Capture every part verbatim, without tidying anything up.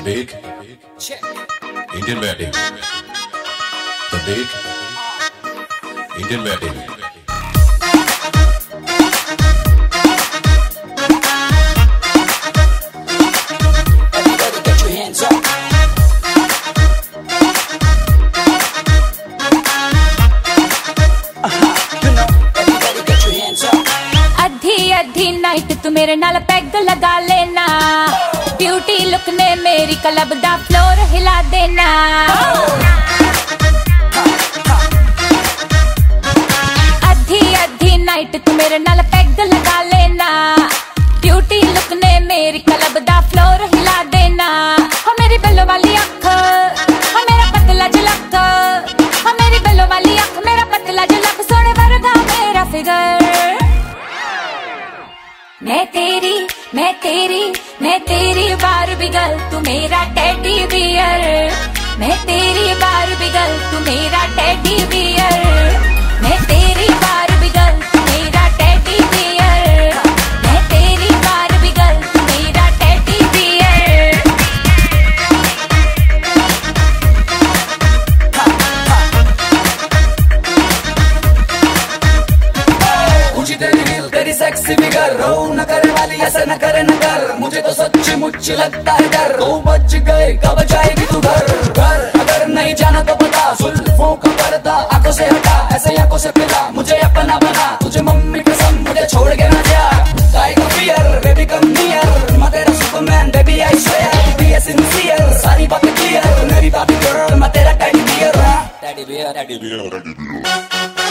The big Indian wedding. The big Indian wedding. Everybody get your hands up. Uh-huh, you know, everybody get your hands up. अधी अधी night तू मेरे नाल peg लगा लेना, beauty look ने मेरी क्लब दा फ्लोर हिला देना। अधी अधी नाइट तू मेरे नाल पैग लगा लेना, ब्यूटी लुक ने मेरी क्लब दा फ्लोर हिला देना। हो मेरी बेलो वाली अख, हो मेरा पतला झलक, हो मेरी बेलो वाली अख, मेरा पतला झलक, सोने वर्गा मेरा फिगर। मैं तेरी मैं तेरी मैं तेरी बारबी गर्ल, तू मेरा टेडी बियर। मैं तेरी बारबी गर्ल, तू मेरा टेडी बियर। मैं तेरी बारबी गर्ल, तू मेरा टेडी बियर। मैं तेरी बारबी गर्ल, तू मेरा टेडी बियर। ऊंची तेरी हील, तेरी सेक्सी फिगर, रो न करे वाली ऐसे न करे न कर, मुझे तो सच्ची मुच्ची लगता है डर। दो बज गए कब जाएगी तू घर? घर अगर नहीं जाना तो बता, जुल्फों का पर्दा आंखों से हटा, ऐसे आंखों से पिला, मुझे अपना बना, तुझे मम्मी कसम मुझे छोड़ के ना जा। Tiger fear baby come near, मैं तेरा superman baby I swear, be a sincere, सारी बातें क्लियर, मेरी बाबी गर्ल मैं तेरा teddy bear. Teddy bear teddy bear teddy bear.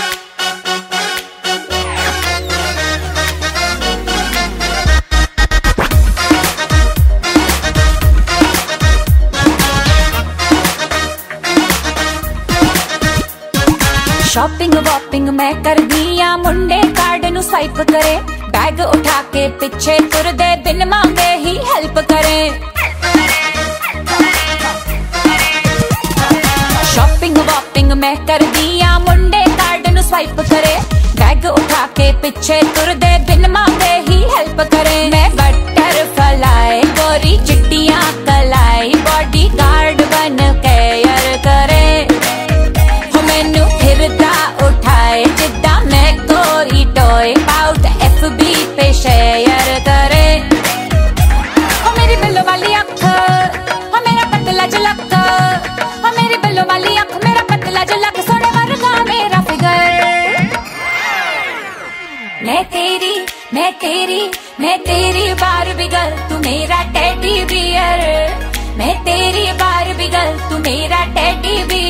Shopping wopping मैं कर दिया, मुंडे कार्ड नु स्वाइप करे, बैग उठा के पीछे तुर दे, बिन मांगे ही हेल्प करे। शॉपिंग वॉपिंग मैं कर दिया, मुंडे कार्ड नु स्वाइप करे, बैग उठा के पीछे तुर दे, बिन मांगे ही हेल्प करे। मैं बटरफ्लाई गोरी चिट्टियां कलाई, बॉडी गार्ड बन के केयर करे, मैनू फिरदा उठाए जिद्दा मैं कोई टॉय, पाउट एफ बी पे शेयर करे। हो मेरी बिल्लो वाली अख, हो मेरा पतला झलक, हो मेरी बिल्लो वाली अख, मेरा पतला झलक, सोने वर्गा मेरा फिगर। मैं तेरी मैं तेरी मैं तेरी बारबी गर्ल, तू मेरा टेडी बियर। मैं तेरी बारबी गर्ल, तू मेरा टेडी बियर।